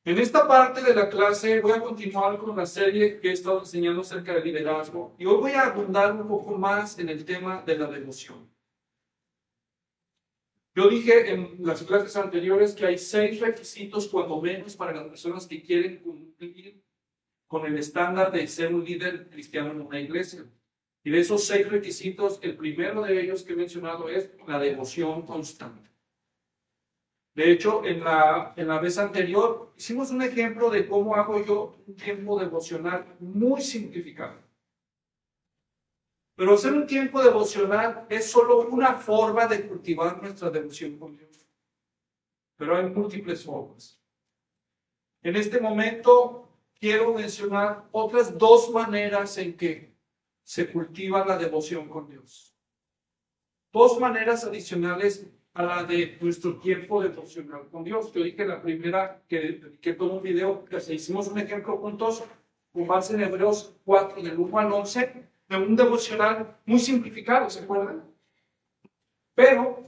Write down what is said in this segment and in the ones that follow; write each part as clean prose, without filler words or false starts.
En esta parte de la clase voy a continuar con la serie que he estado enseñando acerca del liderazgo y hoy voy a abundar un poco más en el tema de la devoción. Yo dije en las clases anteriores que hay 6 requisitos cuando menos para las personas que quieren cumplir con el estándar de ser un líder cristiano en una iglesia. Y de esos 6 requisitos, el primero de ellos que he mencionado es la devoción constante. De hecho, en la vez anterior hicimos un ejemplo de cómo hago yo un tiempo devocional muy simplificado. Pero hacer un tiempo devocional es solo una forma de cultivar nuestra devoción con Dios. Pero hay múltiples formas. En este momento quiero mencionar otras 2 maneras en que se cultiva la devoción con Dios. 2 maneras adicionales a la de nuestro tiempo devocional con Dios. Yo dije la primera que todo un video, que hicimos un ejemplo juntos con base en Hebreos 4, del 1 al 11, de un devocional muy simplificado, ¿se acuerdan? Pero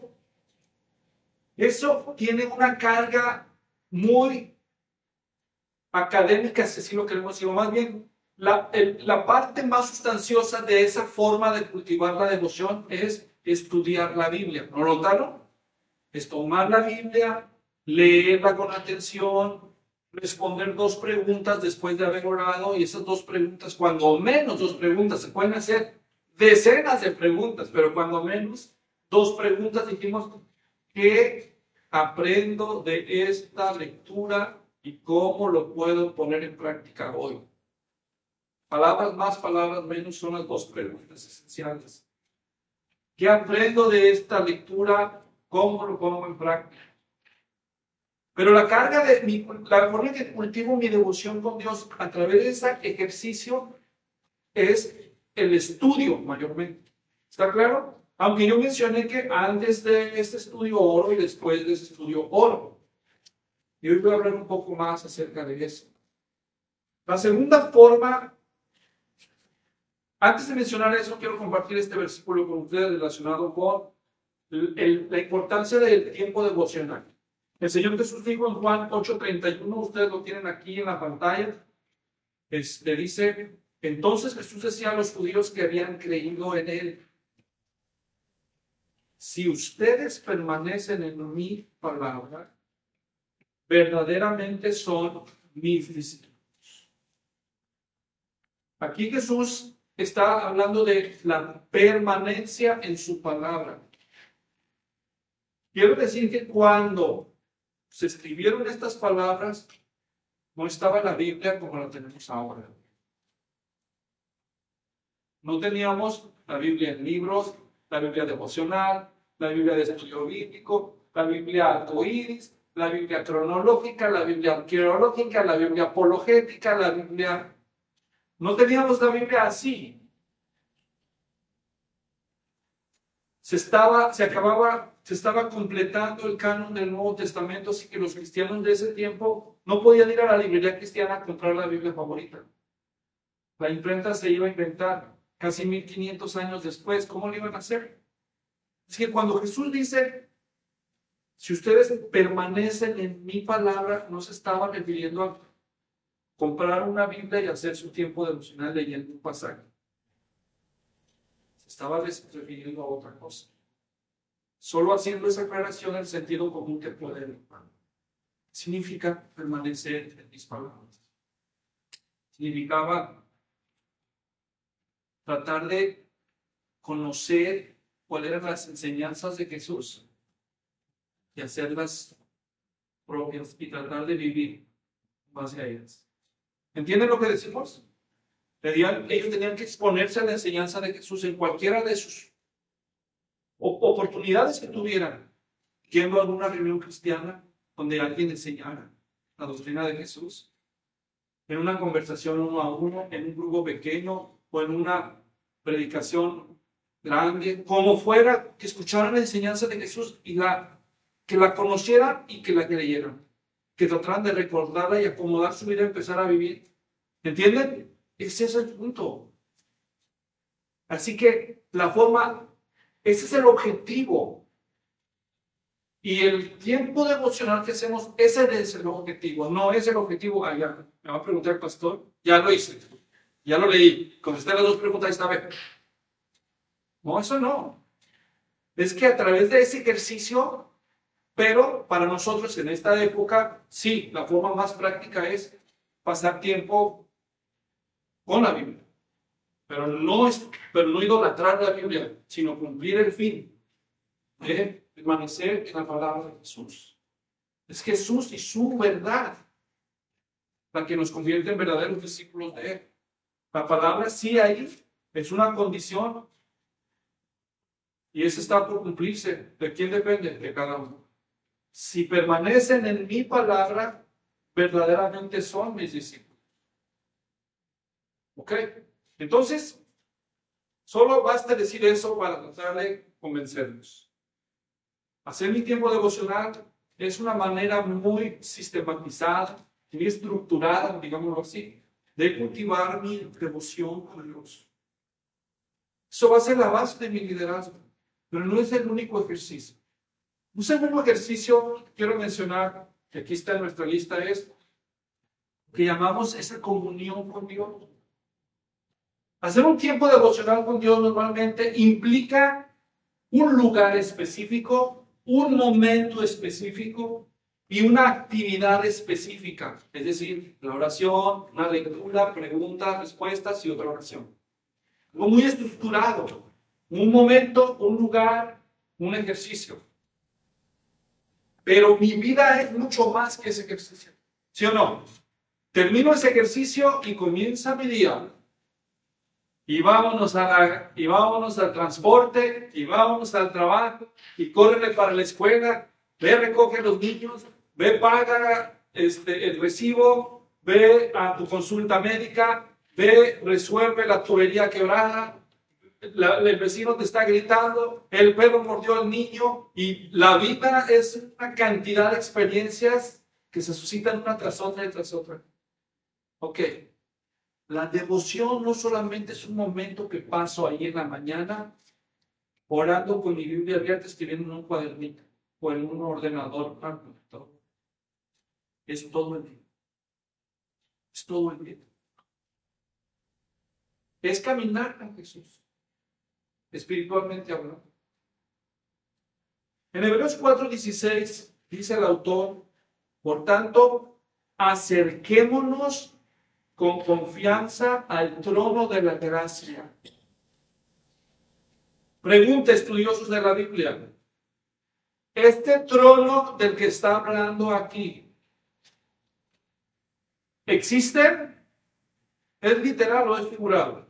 eso tiene una carga muy académica, si así lo queremos decir, o más bien, la parte más sustanciosa de esa forma de cultivar la devoción es estudiar la Biblia. ¿No lo notaron? Es tomar la Biblia, leerla con atención, responder 2 preguntas después de haber orado, y esas 2 preguntas, cuando menos 2 preguntas, se pueden hacer decenas de preguntas, pero cuando menos 2 preguntas, dijimos, ¿qué aprendo de esta lectura y cómo lo puedo poner en práctica hoy? Palabras más, palabras menos son las 2 preguntas esenciales. ¿Qué aprendo de esta lectura? ¿Cómo lo pongo en práctica? Pero la carga de la forma en que cultivo mi devoción con Dios a través de ese ejercicio es el estudio mayormente. ¿Está claro? Aunque yo mencioné que antes de este estudio oro y después de ese estudio oro. Y hoy voy a hablar un poco más acerca de eso. La segunda forma, antes de mencionar eso, quiero compartir este versículo con ustedes relacionado con la importancia del tiempo devocional. El Señor Jesús dijo en Juan 8:31, ustedes lo tienen aquí en la pantalla, le dice, entonces Jesús decía a los judíos que habían creído en Él, si ustedes permanecen en mi palabra, verdaderamente son mis discípulos. Aquí Jesús está hablando de la permanencia en su palabra. Quiero decir que cuando se escribieron estas palabras, no estaba la Biblia como la tenemos ahora. No teníamos la Biblia en libros, la Biblia devocional, la Biblia de estudio bíblico, la Biblia arcoíris, la Biblia cronológica, la Biblia arqueológica, la Biblia apologética, la Biblia... No teníamos la Biblia así. Se estaba completando el canon del Nuevo Testamento, así que los cristianos de ese tiempo no podían ir a la librería cristiana a comprar la Biblia favorita. La imprenta se iba a inventar casi 1500 años después. ¿Cómo lo iban a hacer? Es que cuando Jesús dice, si ustedes permanecen en mi palabra, no se estaba refiriendo a comprar una Biblia y hacer su tiempo devocional leyendo un pasaje. Se estaba refiriendo a otra cosa. Solo haciendo esa aclaración, el sentido común que puede ver. Significa permanecer en mis palabras. Significaba tratar de conocer cuáles eran las enseñanzas de Jesús y hacerlas propias y tratar de vivir base a ellas. ¿Entienden lo que decimos? Ellos tenían que exponerse a la enseñanza de Jesús en cualquiera de sus oportunidades que tuvieran, yendo a alguna reunión cristiana donde alguien enseñara la doctrina de Jesús, en una conversación 1 a 1, en un grupo pequeño o en una predicación grande, como fuera, que escucharan la enseñanza de Jesús y que la conocieran y que la creyeran, que trataran de recordarla y acomodar su vida y empezar a vivir. ¿Entienden? Ese es el punto. Así que ese es el objetivo. Y el tiempo devocional que hacemos, ese es el objetivo, no es el objetivo. Ah, ya, me va a preguntar el pastor, ya lo hice, ya lo leí, contesté las dos preguntas esta vez. No, eso no. Es que a través de ese ejercicio, pero para nosotros en esta época, sí, la forma más práctica es pasar tiempo con la Biblia. Pero no idolatrar la Biblia, sino cumplir el fin de permanecer en la palabra de Jesús. Es Jesús y su verdad la que nos convierte en verdaderos discípulos de Él. La palabra sí ahí es una condición y esa está por cumplirse. ¿De quién depende? De cada uno. Si permanecen en mi palabra, verdaderamente son mis discípulos. ¿Ok? Entonces, solo basta decir eso para tratar de convencernos. Hacer mi tiempo devocional es una manera muy sistematizada, muy estructurada, digámoslo así, de cultivar mi devoción con Dios. Eso va a ser la base de mi liderazgo, pero no es el único ejercicio. Un segundo ejercicio que quiero mencionar, que aquí está en nuestra lista, es que llamamos esa comunión con Dios. Hacer un tiempo devocional con Dios normalmente implica un lugar específico, un momento específico y una actividad específica. Es decir, la oración, una lectura, preguntas, respuestas y otra oración. Algo muy estructurado. Un momento, un lugar, un ejercicio. Pero mi vida es mucho más que ese ejercicio. ¿Sí o no? Termino ese ejercicio y comienza mi día. Y vámonos al transporte, y vámonos al trabajo, y córrele para la escuela, ve, recoge a los niños, ve, paga el recibo, ve a tu consulta médica, ve, resuelve la tubería quebrada, el vecino te está gritando, el perro mordió al niño, y la vida es una cantidad de experiencias que se suscitan una tras otra y tras otra. Ok. La devoción no solamente es un momento que paso ahí en la mañana orando con mi Biblia abierta, escribiendo en un cuadernito o en un ordenador. Es todo el día. Es todo el día. Es caminar con Jesús, espiritualmente hablando. En Hebreos 4:16 dice el autor, por tanto, acerquémonos con confianza al trono de la gracia. Pregunta, estudiosos de la Biblia. Este trono del que está hablando aquí, ¿existe? ¿Es literal o es figurado?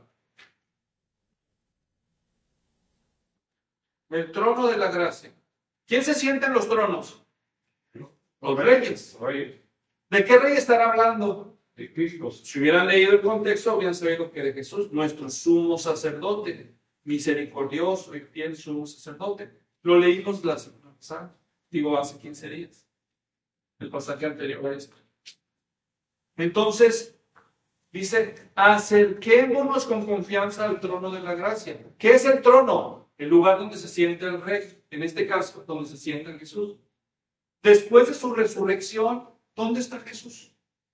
El trono de la gracia. ¿Quién se sienta en los tronos? Los reyes. ¿De qué rey estará hablando? De Cristo. Si hubieran leído el contexto, hubieran sabido que de Jesús, nuestro sumo sacerdote, misericordioso y fiel sumo sacerdote. Lo leímos la semana pasada, hace 15 días. El pasaje anterior a esto. Entonces, dice, acerquémonos con confianza al trono de la gracia. ¿Qué es el trono? El lugar donde se sienta el rey. En este caso, donde se sienta Jesús. Después de su resurrección, ¿dónde está Jesús?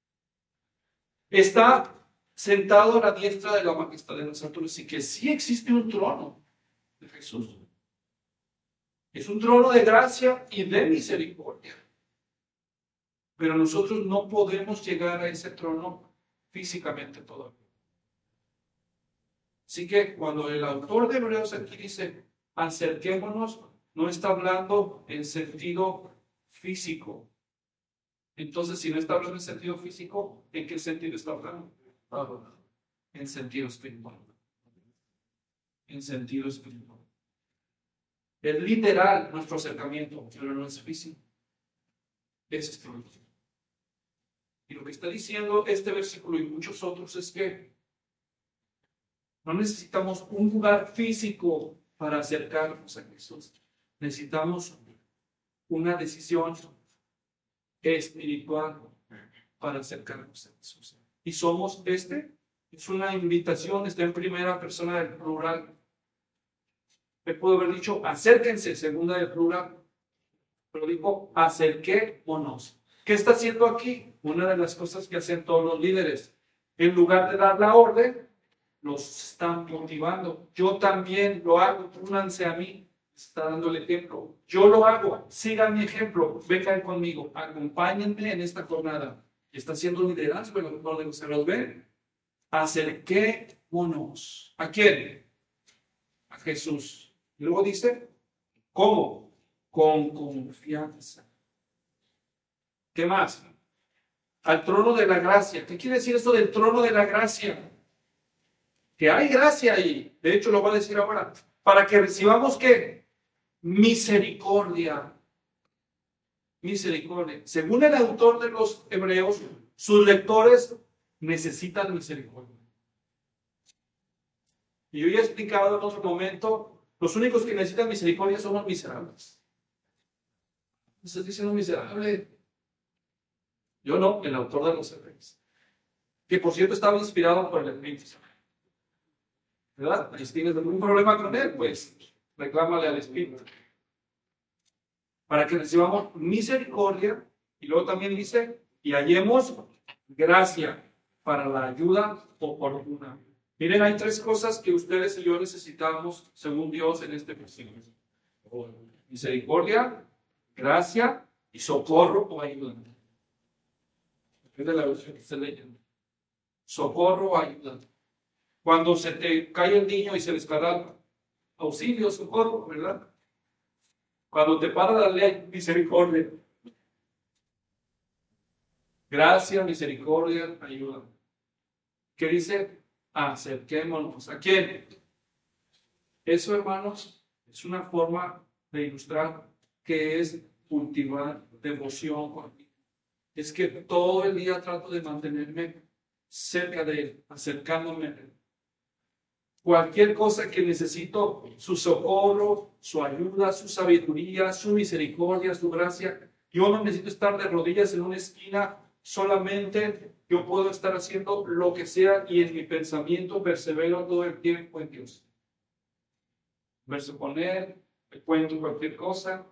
Está sentado a la diestra de la majestad de los alturas. Así que sí existe un trono de Jesús. Es un trono de gracia y de misericordia. Pero nosotros no podemos llegar a ese trono físicamente todavía. Así que cuando el autor de Hebreos aquí dice, acerquémonos, no está hablando en sentido físico. Entonces, si no está hablando en sentido físico, ¿en qué sentido está hablando? En sentido espiritual. En sentido espiritual. Es literal nuestro acercamiento, pero no es físico. Es espiritual. Y lo que está diciendo este versículo y muchos otros es que no necesitamos un lugar físico para acercarnos a Jesús. Necesitamos una decisión espiritual para acercarnos a Jesús. Y somos es una invitación, está en primera persona del plural. Me puedo haber dicho, acérquense, segunda del plural. pero dijo, acerquémonos. ¿Qué está haciendo aquí? Una de las cosas que hacen todos los líderes. En lugar de dar la orden, los están motivando. Yo también lo hago, únanse a mí. Está dando el ejemplo. Yo lo hago, sigan mi ejemplo, vengan conmigo, acompáñenme en esta jornada. Está haciendo liderazgo en donde se los ven. Acerquémonos. ¿A quién? A Jesús. Y luego dice, ¿cómo? Con confianza. ¿Qué más? Al trono de la gracia. ¿Qué quiere decir esto del trono de la gracia? Que hay gracia ahí. De hecho, lo va a decir ahora. Para que recibamos, ¿qué? Misericordia. Misericordia. Según el autor de los Hebreos, sus lectores necesitan misericordia. Y yo ya he explicado en otro momento, los únicos que necesitan misericordia son los miserables. ¿Estás diciendo miserable? Yo no, el autor de los Hebreos. Que por cierto estaba inspirado por el Espíritu Santo. ¿Verdad? Si tienes algún problema con él, pues reclámale al Espíritu. Para que recibamos misericordia, y luego también dice, y hallemos gracia para la ayuda oportuna. Miren, hay tres cosas que ustedes y yo necesitamos, según Dios, en este versículo. Misericordia, gracia y socorro o ayuda. Depende de la versión que esté leyendo. Socorro o ayuda. Cuando se te cae el niño y se les para auxilio, socorro, ¿verdad? Cuando te para la ley, misericordia. Gracia, misericordia, ayuda. ¿Qué dice? Acerquémonos. ¿A quién? Eso, hermanos, es una forma de ilustrar que es cultivar devoción conmigo. Es que todo el día trato de mantenerme cerca de Él, acercándome a Él. Cualquier cosa que necesito, su socorro, su ayuda, su sabiduría, su misericordia, su gracia. Yo no necesito estar de rodillas en una esquina, solamente yo puedo estar haciendo lo que sea y en mi pensamiento persevero todo el tiempo en Dios. Verso con Él, me cuento cualquier cosa.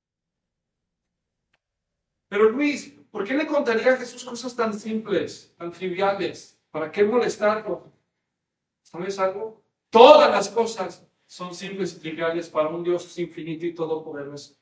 Pero Luis, ¿por qué le contaría a Jesús cosas tan simples, tan triviales? ¿Para qué molestarlo? ¿Sabes algo? Todas las cosas son simples y triviales para un Dios infinito y todopoderoso.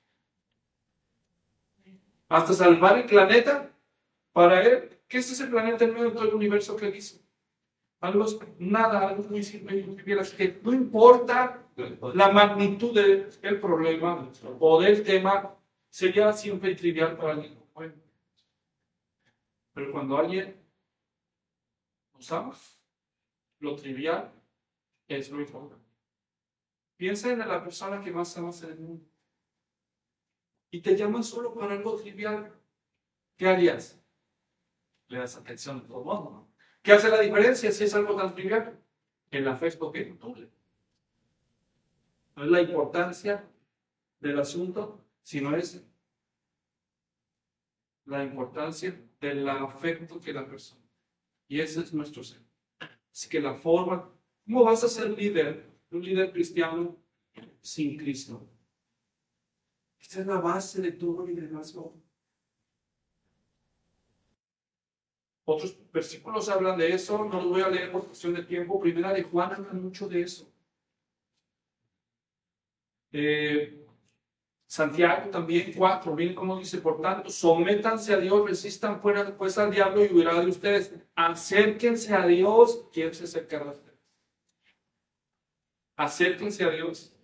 Hasta salvar el planeta, para Él, ¿qué es ese planeta en medio de todo el universo que hizo? Algo, nada, algo muy simple y trivial. Así que no importa la magnitud del problema o del tema, sería simple y trivial para alguien. Bueno, pero cuando alguien nos ama, lo trivial es lo importante. Piensa en la persona que más amas en el mundo y te llaman solo para algo trivial. ¿Qué harías? Le das atención a todo el mundo, ¿no? ¿Qué hace la diferencia si es algo tan trivial? El afecto que tú le das. No es la importancia del asunto, sino es la importancia del afecto que la persona. Y ese es nuestro ser. Así que la forma, ¿cómo vas a ser líder? Un líder cristiano sin Cristo. Esta es la base de todo liderazgo. Otros versículos hablan de eso, no los voy a leer por cuestión de tiempo. Primera de Juan habla mucho de eso. Santiago también 4, miren cómo dice, por tanto, sométanse a Dios, resistan pues al diablo y huirá de ustedes. Acérquense a Dios, ¿quién se acercará a ustedes? Acérquense a Dios.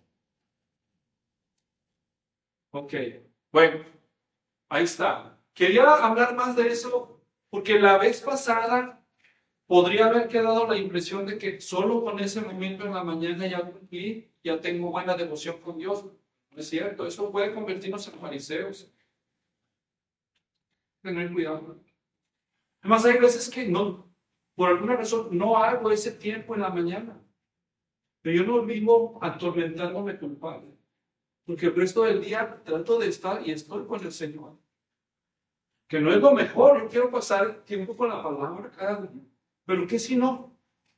Ok, bueno, ahí está. Quería hablar más de eso porque la vez pasada podría haber quedado la impresión de que solo con ese momento en la mañana ya cumplí, ya tengo buena devoción con Dios. No es cierto, eso puede convertirnos en fariseos. Tener cuidado. Además, hay veces que no, por alguna razón, no hago ese tiempo en la mañana. Pero yo no vivo atormentándome culpable. Porque el resto del día trato de estar y estoy con el Señor. Que no es lo mejor, yo quiero pasar tiempo con la palabra cada día. Pero ¿qué si no?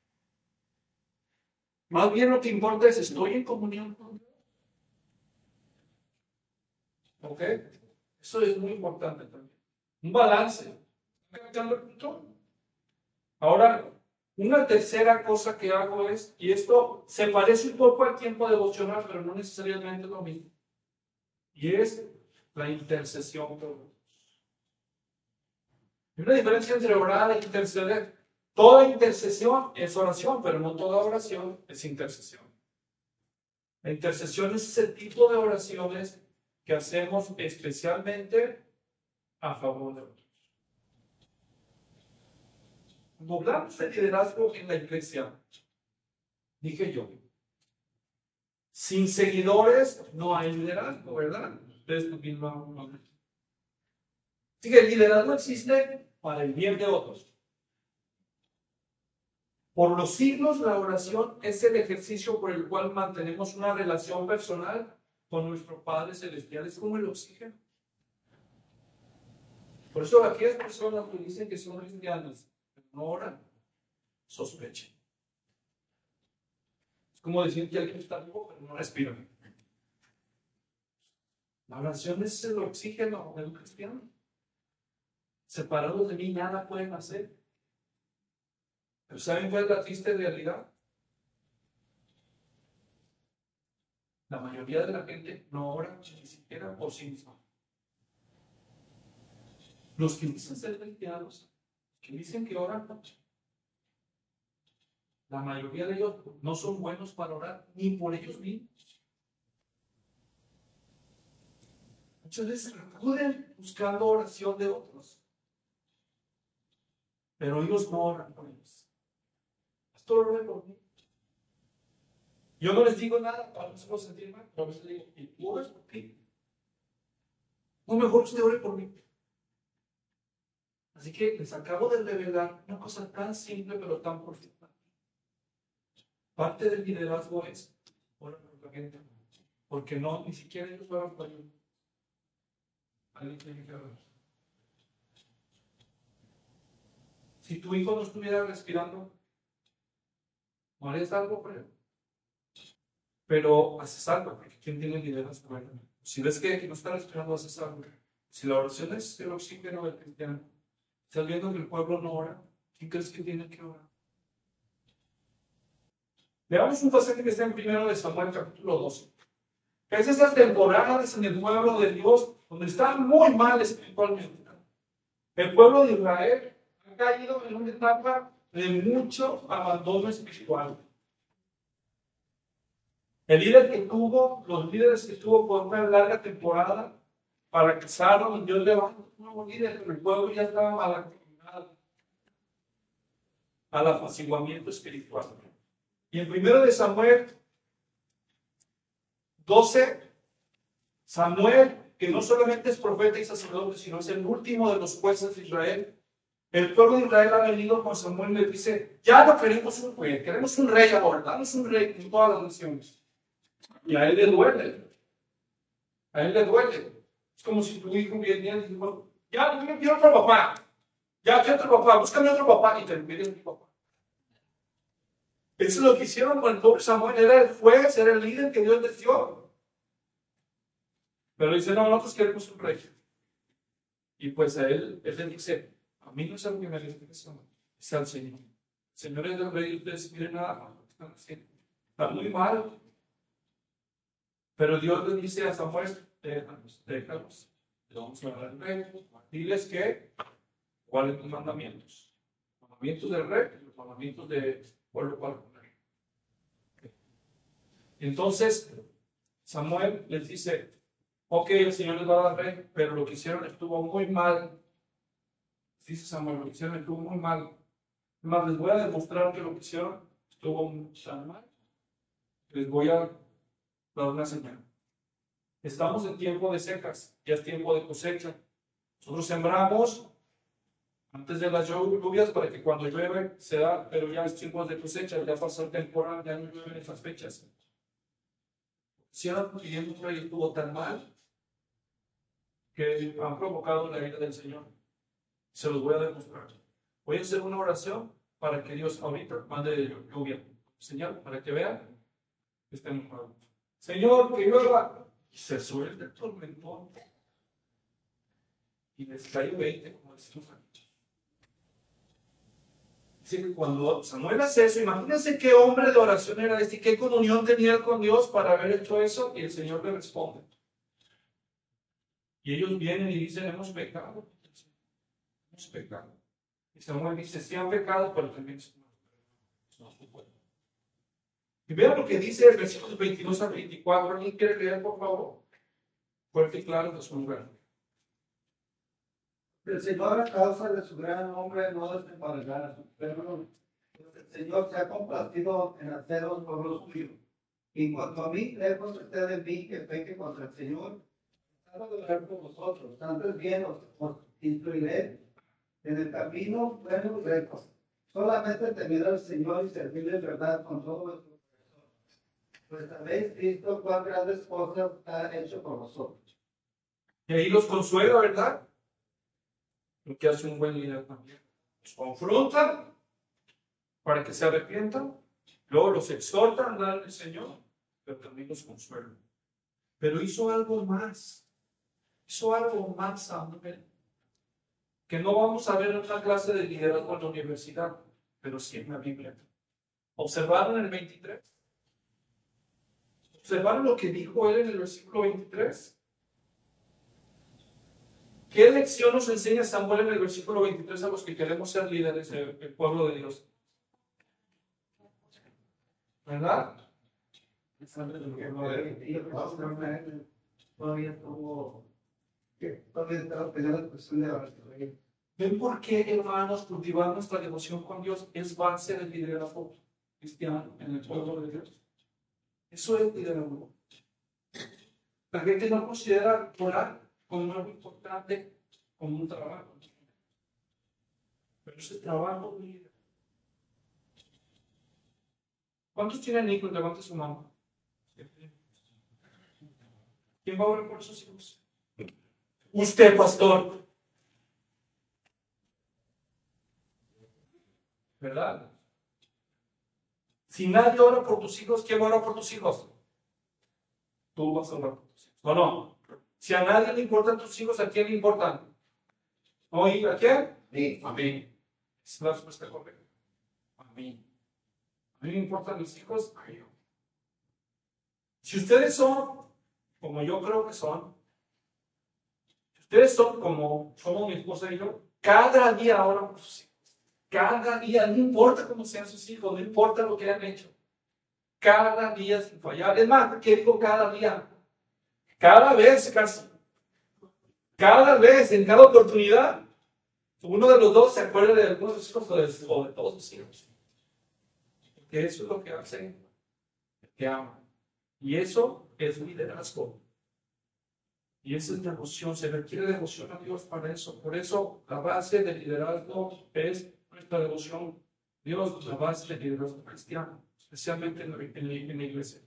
Más bien lo que importa es, estoy en comunión con Dios. ¿Ok? Eso es muy importante también. Un balance. ¿Están captando el punto? Ahora, una tercera cosa que hago es, y esto se parece un poco al tiempo devocional, pero no necesariamente lo mismo, y es la intercesión por otros. Hay una diferencia entre orar e interceder. Toda intercesión es oración, pero no toda oración es intercesión. La intercesión es ese tipo de oraciones que hacemos especialmente a favor de otros. Cuando hablamos de liderazgo en la iglesia, dije yo, sin seguidores no hay liderazgo, ¿verdad? Ustedes también lo han hablado. Así que el liderazgo existe para el bien de otros. Por los siglos, la oración es el ejercicio por el cual mantenemos una relación personal con nuestro Padre Celestial. Es como el oxígeno. Por eso aquellas personas que dicen que son cristianas, pero no oran, sospechen. Es como decir que alguien está vivo, pero no respira. La oración es el oxígeno del cristiano. Separados de mí nada pueden hacer. Pero ¿saben cuál es la triste realidad? La mayoría de la gente no ora ni siquiera por sí misma. Los que dicen ser cristianos, que dicen que oran, la mayoría de ellos no son buenos para orar ni por ellos mismos. Muchas veces acuden buscando oración de otros, pero ellos no oran por ellos. Pastor, ore por mí. Yo no les digo nada para no se sentir mal, pero a veces les digo, ¿y tú oras por ti? No, mejor usted ore por mí. Así que les acabo de revelar una cosa tan simple pero tan profunda. Parte del liderazgo es orar por la gente, porque no, ni siquiera ellos oran por ellos. Alguien tiene que orar. Si tu hijo no estuviera respirando, no harías algo por él. Pero haces algo, porque ¿quién tiene liderazgo? Bueno, si ves que no está respirando, haces algo. Si la oración es el oxígeno del cristiano, estás viendo que el pueblo no ora, ¿quién crees que tiene que orar? Veamos un pasaje que está en 1 Samuel capítulo 12. Es esas temporadas en el pueblo de Dios donde están muy mal espiritualmente. El pueblo de Israel ha caído en una etapa de mucho abandono espiritual. El líder que tuvo, los líderes que tuvo por una larga temporada para casarlo, Dios levantó un nuevo líder, pero el pueblo ya estaba mal acostumbrado al apaciguamiento espiritual. Y en 1 Samuel 12, Samuel, que no solamente es profeta y sacerdote, sino es el último de los jueces de Israel. El pueblo de Israel ha venido con Samuel y le dice, ya no queremos un rey, queremos un rey ahora, danos un rey en todas las naciones. Y a él le duele. A él le duele. Es como si tu hijo viniera y dice, bueno, ya, yo quiero otro papá. Ya, quiero otro papá, búscame otro papá. Y te pide otro papá. Eso es lo que hicieron con el pobre Samuel. Era el juez, era el líder que Dios les dio. Pero dice, no, nosotros queremos un rey. Y pues a él le dice, a mí no es algo que me interesa, es al Señor. El Señor es el rey, ustedes miren nada más lo que están haciendo. Está muy mal. Pero Dios le dice a Samuel, déjalos. Le vamos a hablar al rey. Diles que, ¿cuáles son los mandamientos? Los mandamientos del rey, los mandamientos del pueblo para comer. Entonces, Samuel les dice, ok, el Señor les va a dar rey, pero lo que hicieron estuvo muy mal. Dice Samuel, lo que hicieron estuvo muy mal. Más les voy a demostrar que lo que hicieron estuvo tan mal. Les voy a dar una señal. Estamos en tiempo de secas, ya es tiempo de cosecha. Nosotros sembramos antes de las lluvias para que cuando llueve se da, pero ya es tiempo de cosecha, ya pasó el temporal, ya no llueve en esas fechas. Si ahora pidiendo un rey estuvo tan mal que han provocado la ira del Señor. Se los voy a demostrar. Voy a hacer una oración para que Dios ahorita mande lluvia. Señor, para que vean que está enojado. Señor, que llueva. Y se suelta el tormentón. y les cayó 20, como decimos aquí. Dice que cuando Samuel hace eso, imagínense qué hombre de oración era este y qué comunión tenía él con Dios para haber hecho eso, y el Señor le responde. Y ellos vienen y dicen, hemos pecado. Hemos pecado. Y Samuel dice, sí han pecado, pero también no se puede. Y vean lo que dice el versículo 22 al 24. ¿Alguien quiere leer, por favor? Fuerte y claro de su lugar. El Señor, a causa de su gran nombre, no desamparará a su pueblo. El Señor se ha complacido en hacer los pueblos suyos. Y en cuanto a mí, lejos esté de mí que peque contra el Señor. Trato de hablar con vosotros. Antes bien os instruiré en el camino bueno y recto. Solamente temer al Señor y servirle en verdad con todo vuestro corazón. Pues habéis visto cuán grandes cosas ha hecho por vosotros. Y ahí los consuela, ¿verdad? Lo que hace un buen líder también. Los confronta para que se arrepientan. Luego los exhorta a andar en el Señor, pero también los consuela. Pero hizo algo más. Hizo algo más, Samuel, que no vamos a ver en una clase de liderazgo en la universidad, pero sí en la Biblia. ¿Observaron el 23? ¿Observaron lo que dijo él en el versículo 23? ¿Qué lección nos enseña Samuel en el versículo 23 a los que queremos ser líderes del pueblo de Dios? ¿Verdad? Todavía estaba peleando la cuestión de la oración. ¿Ven por qué, hermanos, cultivar nuestra devoción con Dios es base del liderazgo cristiano en el pueblo de Dios? Eso es liderazgo. La gente no considera orar como algo importante, como un trabajo. Pero ese trabajo de líder. ¿Cuántos tienen hijos? Levante su mano. ¿Quién va a orar por esos hijos? Usted, pastor. ¿Verdad? Si nadie ora por tus hijos, ¿quién va a orar por tus hijos? Tú vas a orar por tus hijos. ¿O no? Si a nadie le importan tus hijos, ¿a quién le importan? ¿Oí? ¿A quién? Sí. A mí. Esa es la respuesta correcta. A mí. A mí me importan mis hijos. A mí. Si ustedes son, como yo creo que son, si ustedes son como mi esposa y yo, cada día oran por sus hijos. Cada día, no importa cómo sean sus hijos, no importa lo que hayan hecho. Cada día sin fallar. Es más, ¿qué digo cada día? Cada vez casi. Cada vez, en cada oportunidad, uno de los dos se acuerda de algunos de sus hijos o de todos sus hijos. Porque eso es lo que hacen, que aman. Y eso es liderazgo. Y esa es devoción. Se requiere devoción a Dios para eso. Por eso la base del liderazgo es nuestra devoción. Dios, la base del liderazgo cristiano, especialmente en la iglesia.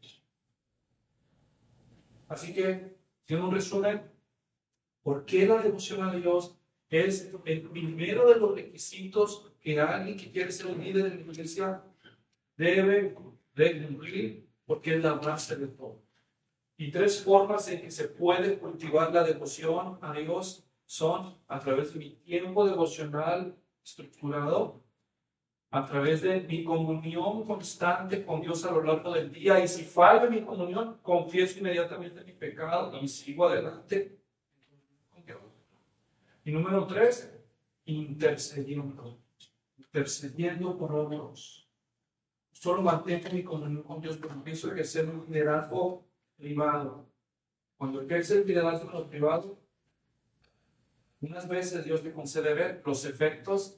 Así que, en un resumen, ¿por qué la devoción a Dios es el primero de los requisitos que alguien que quiere ser un líder en la iglesia debe de cumplir? Porque es la base de todo. Y tres formas en que se puede cultivar la devoción a Dios son a través de mi tiempo devocional estructurado, a través de mi comunión constante con Dios a lo largo del día. Y si fallo mi comunión, confieso inmediatamente mi pecado y sigo adelante. Y número 3, intercediendo por otros. Solo mantengo mi comunión con Dios, porque pienso que es un liderazgo privado. Cuando ejerce el liderazgo en lo privado, unas veces Dios me concede ver los efectos.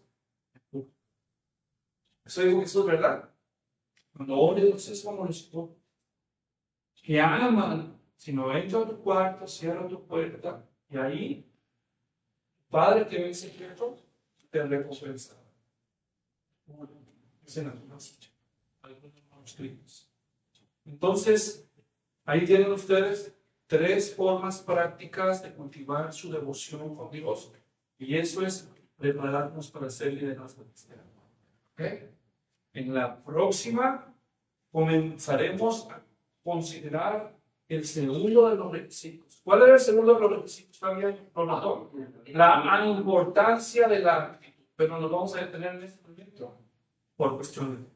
Eso es verdad. Cuando oro, Dios es como los que aman, si no entro a tu cuarto, cierro tu puerta, y ahí, Padre que ve en secreto, te recompensa. Dicen algunos manuscritos. Entonces, ahí tienen ustedes 3 formas prácticas de cultivar su devoción con Dios. Y eso es prepararnos para ser liderazgo cristiano. ¿Okay? En la próxima comenzaremos a considerar El segundo de los requisitos. ¿Cuál era el segundo de los requisitos? ¿También lo notó? La importancia de la actitud. Pero nos vamos a detener en este momento por cuestiones